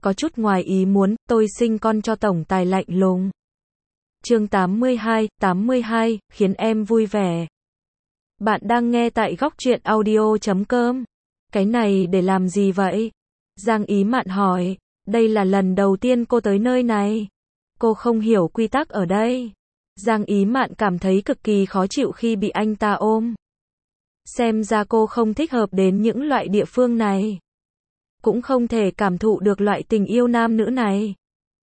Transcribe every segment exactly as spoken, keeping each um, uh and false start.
có chút ngoài ý muốn, tôi sinh con cho tổng tài lạnh lùng. Chương tám mươi hai, tám mươi hai, khiến em vui vẻ. Bạn đang nghe tại góc truyện audio chấm com. Cái này để làm gì vậy? Giang Ý Mạn hỏi, đây là lần đầu tiên cô tới nơi này. Cô không hiểu quy tắc ở đây. Giang Ý Mạn cảm thấy cực kỳ khó chịu khi bị anh ta ôm. Xem ra cô không thích hợp đến những loại địa phương này. Cũng không thể cảm thụ được loại tình yêu nam nữ này.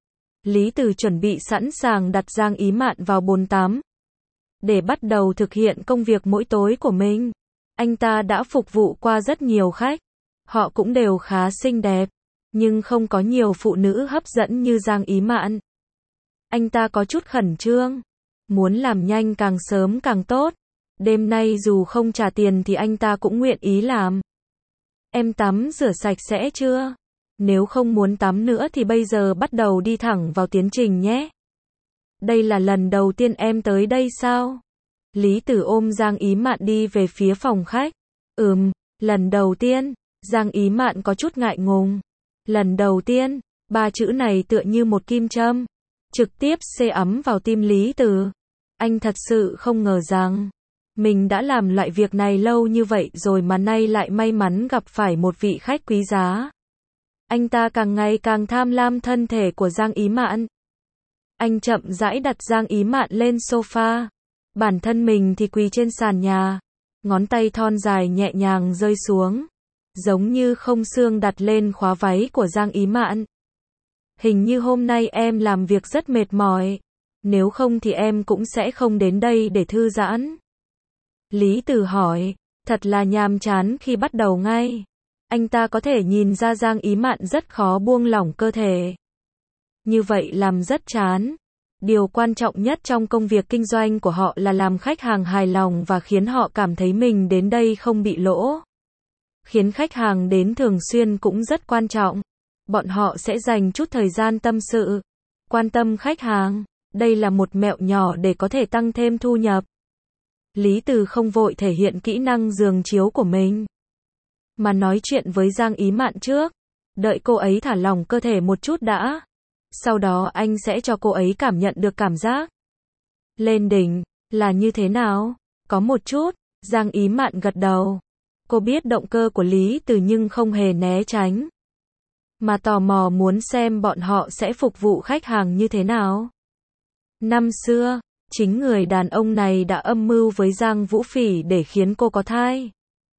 Lý Từ chuẩn bị sẵn sàng đặt Giang Ý Mạn vào bồn tắm. Để bắt đầu thực hiện công việc mỗi tối của mình. Anh ta đã phục vụ qua rất nhiều khách. Họ cũng đều khá xinh đẹp. Nhưng không có nhiều phụ nữ hấp dẫn như Giang Ý Mạn. Anh ta có chút khẩn trương. Muốn làm nhanh càng sớm càng tốt. Đêm nay dù không trả tiền thì anh ta cũng nguyện ý làm. Em tắm rửa sạch sẽ chưa? Nếu không muốn tắm nữa thì bây giờ bắt đầu đi thẳng vào tiến trình nhé. Đây là lần đầu tiên em tới đây sao? Lý Tử ôm Giang Ý Mạn đi về phía phòng khách. Ừm, lần đầu tiên. Giang Ý Mạn có chút ngại ngùng. Lần đầu tiên, ba chữ này tựa như một kim châm. Trực tiếp xê ấm vào tim Lý Tử. Anh thật sự không ngờ rằng mình đã làm loại việc này lâu như vậy rồi mà nay lại may mắn gặp phải một vị khách quý giá. Anh ta càng ngày càng tham lam thân thể của Giang Ý Mạn. Anh chậm rãi đặt Giang Ý Mạn lên sofa. Bản thân mình thì quỳ trên sàn nhà. Ngón tay thon dài nhẹ nhàng rơi xuống. Giống như không xương đặt lên khóa váy của Giang Ý Mạn. Hình như hôm nay em làm việc rất mệt mỏi. Nếu không thì em cũng sẽ không đến đây để thư giãn. Lý Từ hỏi, thật là nhàm chán khi bắt đầu ngay. Anh ta có thể nhìn ra Giang Ý Mạn rất khó buông lỏng cơ thể. Như vậy làm rất chán. Điều quan trọng nhất trong công việc kinh doanh của họ là làm khách hàng hài lòng và khiến họ cảm thấy mình đến đây không bị lỗ. Khiến khách hàng đến thường xuyên cũng rất quan trọng. Bọn họ sẽ dành chút thời gian tâm sự, quan tâm khách hàng. Đây là một mẹo nhỏ để có thể tăng thêm thu nhập. Lý Từ không vội thể hiện kỹ năng giường chiếu của mình, mà nói chuyện với Giang Ý Mạn trước. Đợi cô ấy thả lỏng cơ thể một chút đã. Sau đó anh sẽ cho cô ấy cảm nhận được cảm giác lên đỉnh là như thế nào. Có một chút. Giang Ý Mạn gật đầu. Cô biết động cơ của Lý Từ nhưng không hề né tránh, mà tò mò muốn xem bọn họ sẽ phục vụ khách hàng như thế nào. Năm xưa, chính người đàn ông này đã âm mưu với Giang Vũ Phỉ để khiến cô có thai.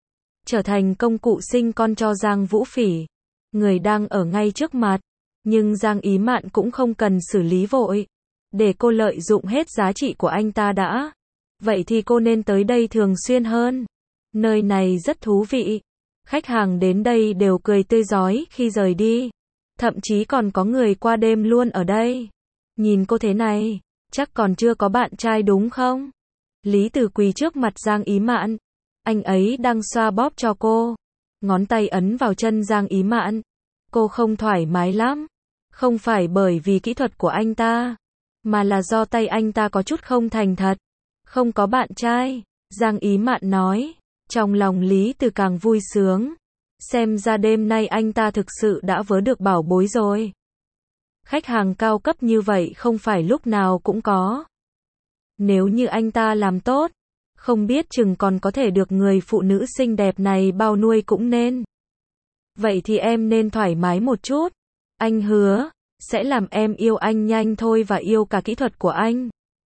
Trở thành công cụ sinh con cho Giang Vũ Phỉ. Người đang ở ngay trước mặt. Nhưng Giang Ý Mạn cũng không cần xử lý vội. Để cô lợi dụng hết giá trị của anh ta đã. Vậy thì cô nên tới đây thường xuyên hơn. Nơi này rất thú vị. Khách hàng đến đây đều cười tươi rói khi rời đi. Thậm chí còn có người qua đêm luôn ở đây. Nhìn cô thế này, chắc còn chưa có bạn trai đúng không? Lý Từ quỳ trước mặt Giang Ý Mạn. Anh ấy đang xoa bóp cho cô. Ngón tay ấn vào chân Giang Ý Mạn. Cô không thoải mái lắm. Không phải bởi vì kỹ thuật của anh ta, mà là do tay anh ta có chút không thành thật. Không có bạn trai, Giang Ý Mạn nói. Trong lòng Lý Từ càng vui sướng. Xem ra đêm nay anh ta thực sự đã vớ được bảo bối rồi. Khách hàng cao cấp như vậy không phải lúc nào cũng có. Nếu như anh ta làm tốt, không biết chừng còn có thể được người phụ nữ xinh đẹp này bao nuôi cũng nên. Vậy thì em nên thoải mái một chút. Anh hứa, sẽ làm em yêu anh nhanh thôi và yêu cả kỹ thuật của anh.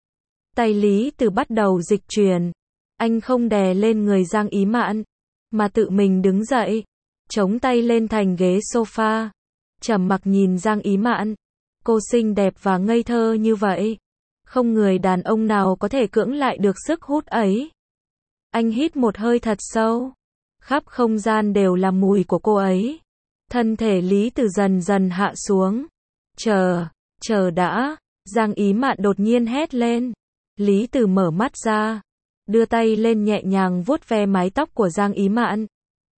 Tay Lý Từ bắt đầu dịch chuyển. Anh không đè lên người Giang Ý Mạn, mà tự mình đứng dậy, chống tay lên thành ghế sofa. Trầm mặc nhìn Giang Ý Mạn. Cô xinh đẹp và ngây thơ như vậy. Không người đàn ông nào có thể cưỡng lại được sức hút ấy. Anh hít một hơi thật sâu. Khắp không gian đều là mùi của cô ấy. Thân thể Lý Từ dần dần hạ xuống. Chờ, chờ đã. Giang Ý Mạn đột nhiên hét lên. Lý Từ mở mắt ra, đưa tay lên nhẹ nhàng vuốt ve mái tóc của Giang Ý Mạn.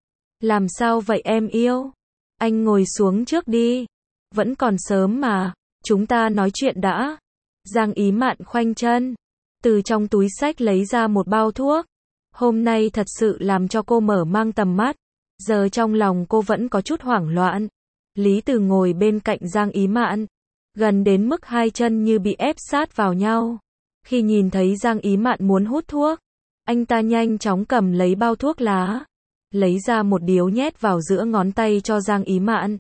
Làm sao vậy em yêu? Anh ngồi xuống trước đi. Vẫn còn sớm mà, chúng ta nói chuyện đã. Giang Ý Mạn khoanh chân, từ trong túi xách lấy ra một bao thuốc. Hôm nay thật sự làm cho cô mở mang tầm mắt. Giờ trong lòng cô vẫn có chút hoảng loạn. Lý Từ ngồi bên cạnh Giang Ý Mạn, gần đến mức hai chân như bị ép sát vào nhau. Khi nhìn thấy Giang Ý Mạn muốn hút thuốc, anh ta nhanh chóng cầm lấy bao thuốc lá, lấy ra một điếu nhét vào giữa ngón tay cho Giang Ý Mạn,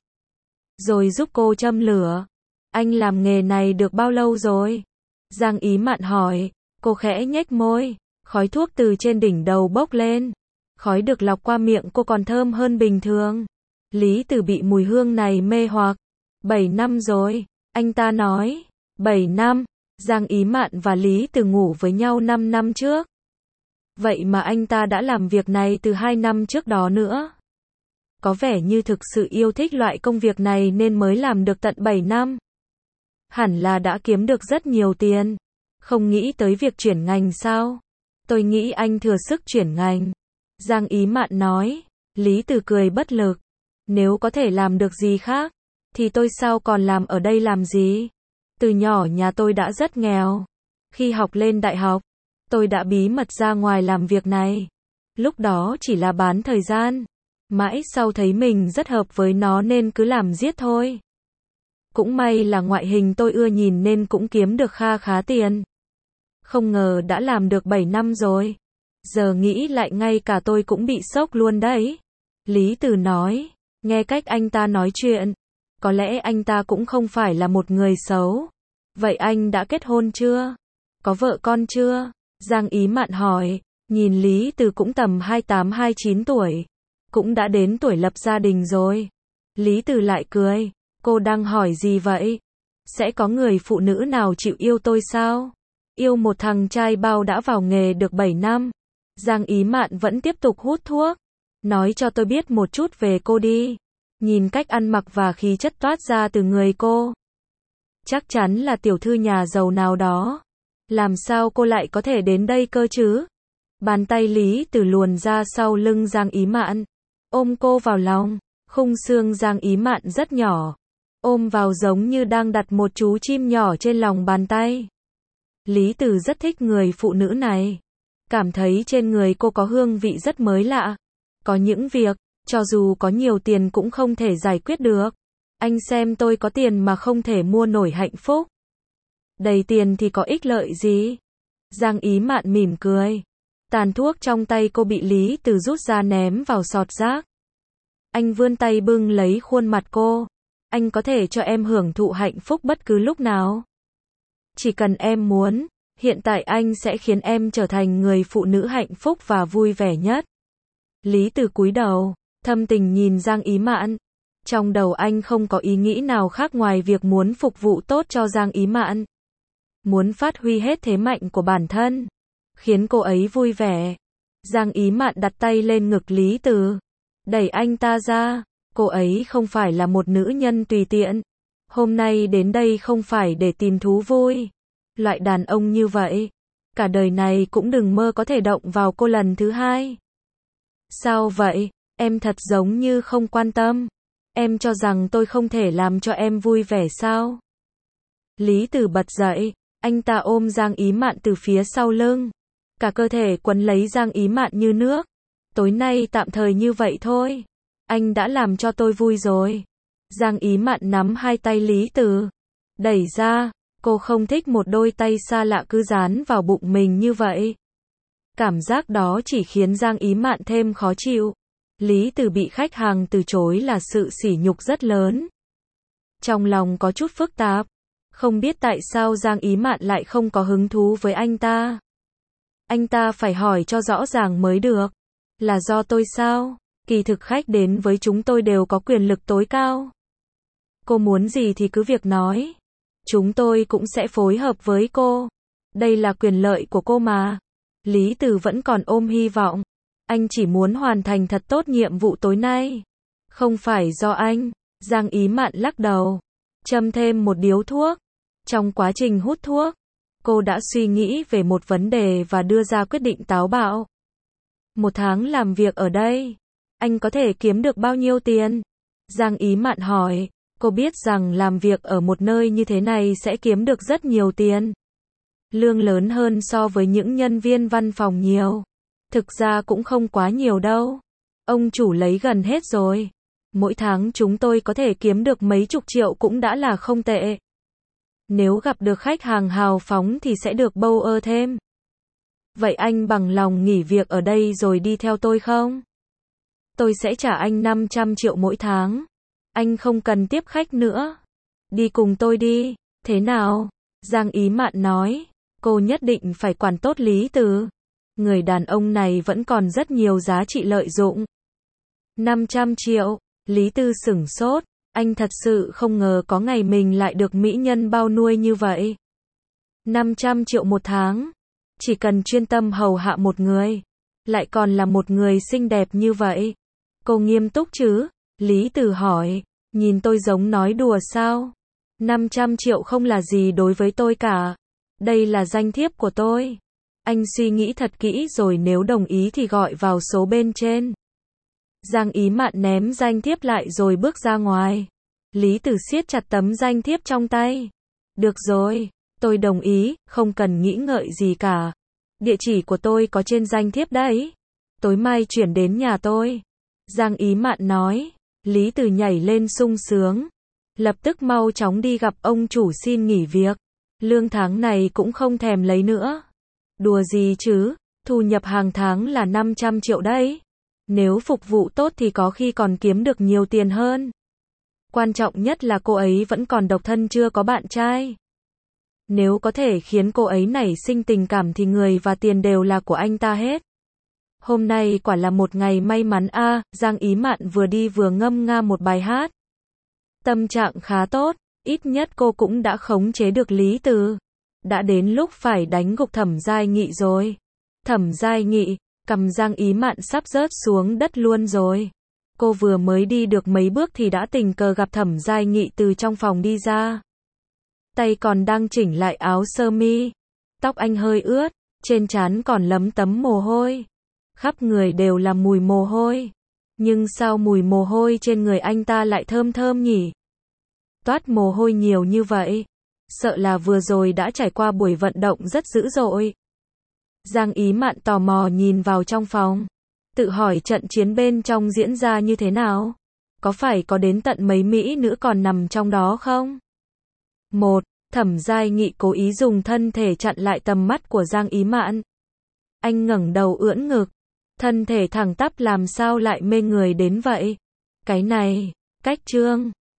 rồi giúp cô châm lửa. Anh làm nghề này được bao lâu rồi? Giang Ý Mạn hỏi. Cô khẽ nhếch môi, khói thuốc từ trên đỉnh đầu bốc lên. Khói được lọc qua miệng cô còn thơm hơn bình thường. Lý Từ bị mùi hương này mê hoặc. Bảy năm rồi, anh ta nói. Bảy năm, Giang Ý Mạn và Lý Từ ngủ với nhau năm năm trước. Vậy mà anh ta đã làm việc này từ hai năm trước đó nữa. Có vẻ như thực sự yêu thích loại công việc này nên mới làm được tận bảy năm. Hẳn là đã kiếm được rất nhiều tiền. Không nghĩ tới việc chuyển ngành sao? Tôi nghĩ anh thừa sức chuyển ngành. Giang Ý Mạn nói. Lý Từ cười bất lực. Nếu có thể làm được gì khác, thì tôi sao còn làm ở đây làm gì? Từ nhỏ nhà tôi đã rất nghèo. Khi học lên đại học, tôi đã bí mật ra ngoài làm việc này. Lúc đó chỉ là bán thời gian. Mãi sau thấy mình rất hợp với nó nên cứ làm riết thôi. Cũng may là ngoại hình tôi ưa nhìn nên cũng kiếm được kha khá tiền. Không ngờ đã làm được bảy năm rồi. Giờ nghĩ lại ngay cả tôi cũng bị sốc luôn đấy. Lý Từ nói. Nghe cách anh ta nói chuyện, có lẽ anh ta cũng không phải là một người xấu. Vậy anh đã kết hôn chưa? Có vợ con chưa? Giang Ý Mạn hỏi. Nhìn Lý Từ cũng tầm hai mươi tám hai mươi chín tuổi. Cũng đã đến tuổi lập gia đình rồi. Lý Từ lại cười. Cô đang hỏi gì vậy? Sẽ có người phụ nữ nào chịu yêu tôi sao? Yêu một thằng trai bao đã vào nghề được bảy năm. Giang Ý Mạn vẫn tiếp tục hút thuốc. Nói cho tôi biết một chút về cô đi. Nhìn cách ăn mặc và khí chất toát ra từ người cô, chắc chắn là tiểu thư nhà giàu nào đó. Làm sao cô lại có thể đến đây cơ chứ? Bàn tay Lý Từ luồn ra sau lưng Giang Ý Mạn, ôm cô vào lòng. Khung xương Giang Ý Mạn rất nhỏ, ôm vào giống như đang đặt một chú chim nhỏ trên lòng bàn tay. Lý Từ rất thích người phụ nữ này. Cảm thấy trên người cô có hương vị rất mới lạ. Có những việc, cho dù có nhiều tiền cũng không thể giải quyết được. Anh xem tôi có tiền mà không thể mua nổi hạnh phúc. Đầy tiền thì có ích lợi gì? Giang Ý Mạn mỉm cười. Tàn thuốc trong tay cô bị Lý Từ rút ra ném vào sọt rác. Anh vươn tay bưng lấy khuôn mặt cô. Anh có thể cho em hưởng thụ hạnh phúc bất cứ lúc nào. Chỉ cần em muốn, hiện tại anh sẽ khiến em trở thành người phụ nữ hạnh phúc và vui vẻ nhất. Lý Từ cúi đầu, thâm tình nhìn Giang Ý Mạn. Trong đầu anh không có ý nghĩ nào khác ngoài việc muốn phục vụ tốt cho Giang Ý Mạn. Muốn phát huy hết thế mạnh của bản thân, khiến cô ấy vui vẻ. Giang Ý Mạn đặt tay lên ngực Lý Từ, đẩy anh ta ra. Cô ấy không phải là một nữ nhân tùy tiện. Hôm nay đến đây không phải để tìm thú vui. Loại đàn ông như vậy, cả đời này cũng đừng mơ có thể động vào cô lần thứ hai. Sao vậy? Em thật giống như không quan tâm. Em cho rằng tôi không thể làm cho em vui vẻ sao? Lý Từ bật dậy, anh ta ôm Giang Ý Mạn từ phía sau lưng. Cả cơ thể quấn lấy Giang Ý Mạn như nước. Tối nay tạm thời như vậy thôi. Anh đã làm cho tôi vui rồi. Giang Ý Mạn nắm hai tay Lý Từ, đẩy ra. Cô không thích một đôi tay xa lạ cứ dán vào bụng mình như vậy. Cảm giác đó chỉ khiến Giang Ý Mạn thêm khó chịu. Lý Từ bị khách hàng từ chối là sự sỉ nhục rất lớn. Trong lòng có chút phức tạp. Không biết tại sao Giang Ý Mạn lại không có hứng thú với anh ta. Anh ta phải hỏi cho rõ ràng mới được. Là do tôi sao? Kỳ thực khách đến với chúng tôi đều có quyền lực tối cao. Cô muốn gì thì cứ việc nói. Chúng tôi cũng sẽ phối hợp với cô. Đây là quyền lợi của cô mà. Lý Từ vẫn còn ôm hy vọng. Anh chỉ muốn hoàn thành thật tốt nhiệm vụ tối nay. Không phải do anh. Giang Ý Mạn lắc đầu, châm thêm một điếu thuốc. Trong quá trình hút thuốc, cô đã suy nghĩ về một vấn đề và đưa ra quyết định táo bạo. Một tháng làm việc ở đây, anh có thể kiếm được bao nhiêu tiền? Giang Ý Mạn hỏi. Cô biết rằng làm việc ở một nơi như thế này sẽ kiếm được rất nhiều tiền. Lương lớn hơn so với những nhân viên văn phòng nhiều. Thực ra cũng không quá nhiều đâu. Ông chủ lấy gần hết rồi. Mỗi tháng chúng tôi có thể kiếm được mấy chục triệu cũng đã là không tệ. Nếu gặp được khách hàng hào phóng thì sẽ được bâu ơ thêm. Vậy anh bằng lòng nghỉ việc ở đây rồi đi theo tôi không? Tôi sẽ trả anh năm trăm triệu mỗi tháng. Anh không cần tiếp khách nữa. Đi cùng tôi đi. Thế nào? Giang Ý Mạn nói. Cô nhất định phải quản tốt Lý Từ. Người đàn ông này vẫn còn rất nhiều giá trị lợi dụng. năm trăm triệu. Lý Tư sửng sốt. Anh thật sự không ngờ có ngày mình lại được mỹ nhân bao nuôi như vậy. năm trăm triệu một tháng. Chỉ cần chuyên tâm hầu hạ một người. Lại còn là một người xinh đẹp như vậy. Cô nghiêm túc chứ? Lý Từ hỏi. Nhìn tôi giống nói đùa sao? năm trăm triệu không là gì đối với tôi cả. Đây là danh thiếp của tôi. Anh suy nghĩ thật kỹ rồi nếu đồng ý thì gọi vào số bên trên. Giang Ý Mạn ném danh thiếp lại rồi bước ra ngoài. Lý Từ siết chặt tấm danh thiếp trong tay. Được rồi, tôi đồng ý, không cần nghĩ ngợi gì cả. Địa chỉ của tôi có trên danh thiếp đấy. Tối mai chuyển đến nhà tôi. Giang Ý Mạn nói. Lý Từ nhảy lên sung sướng. Lập tức mau chóng đi gặp ông chủ xin nghỉ việc. Lương tháng này cũng không thèm lấy nữa. Đùa gì chứ, thu nhập hàng tháng là năm trăm triệu đấy. Nếu phục vụ tốt thì có khi còn kiếm được nhiều tiền hơn. Quan trọng nhất là cô ấy vẫn còn độc thân chưa có bạn trai. Nếu có thể khiến cô ấy nảy sinh tình cảm thì người và tiền đều là của anh ta hết. Hôm nay quả là một ngày may mắn a. À, Giang Ý Mạn vừa đi vừa ngâm nga một bài hát. Tâm trạng khá tốt, ít nhất cô cũng đã khống chế được Lý Từ. Đã đến lúc phải đánh gục Thẩm Giai Nghị rồi. Thẩm Giai Nghị, cầm Giang Ý Mạn sắp rớt xuống đất luôn rồi. Cô vừa mới đi được mấy bước thì đã tình cờ gặp Thẩm Giai Nghị từ trong phòng đi ra. Tay còn đang chỉnh lại áo sơ mi. Tóc anh hơi ướt, trên trán còn lấm tấm mồ hôi. Khắp người đều là mùi mồ hôi. Nhưng sao mùi mồ hôi trên người anh ta lại thơm thơm nhỉ? Toát mồ hôi nhiều như vậy. Sợ là vừa rồi đã trải qua buổi vận động rất dữ dội. Giang Ý Mạn tò mò nhìn vào trong phòng. Tự hỏi trận chiến bên trong diễn ra như thế nào? Có phải có đến tận mấy mỹ nữ còn nằm trong đó không? Một, Thẩm Giai Nghị cố ý dùng thân thể chặn lại tầm mắt của Giang Ý Mạn. Anh ngẩng đầu ưỡn ngực. Thân thể thẳng tắp làm sao lại mê người đến vậy? Cái này, cách trương.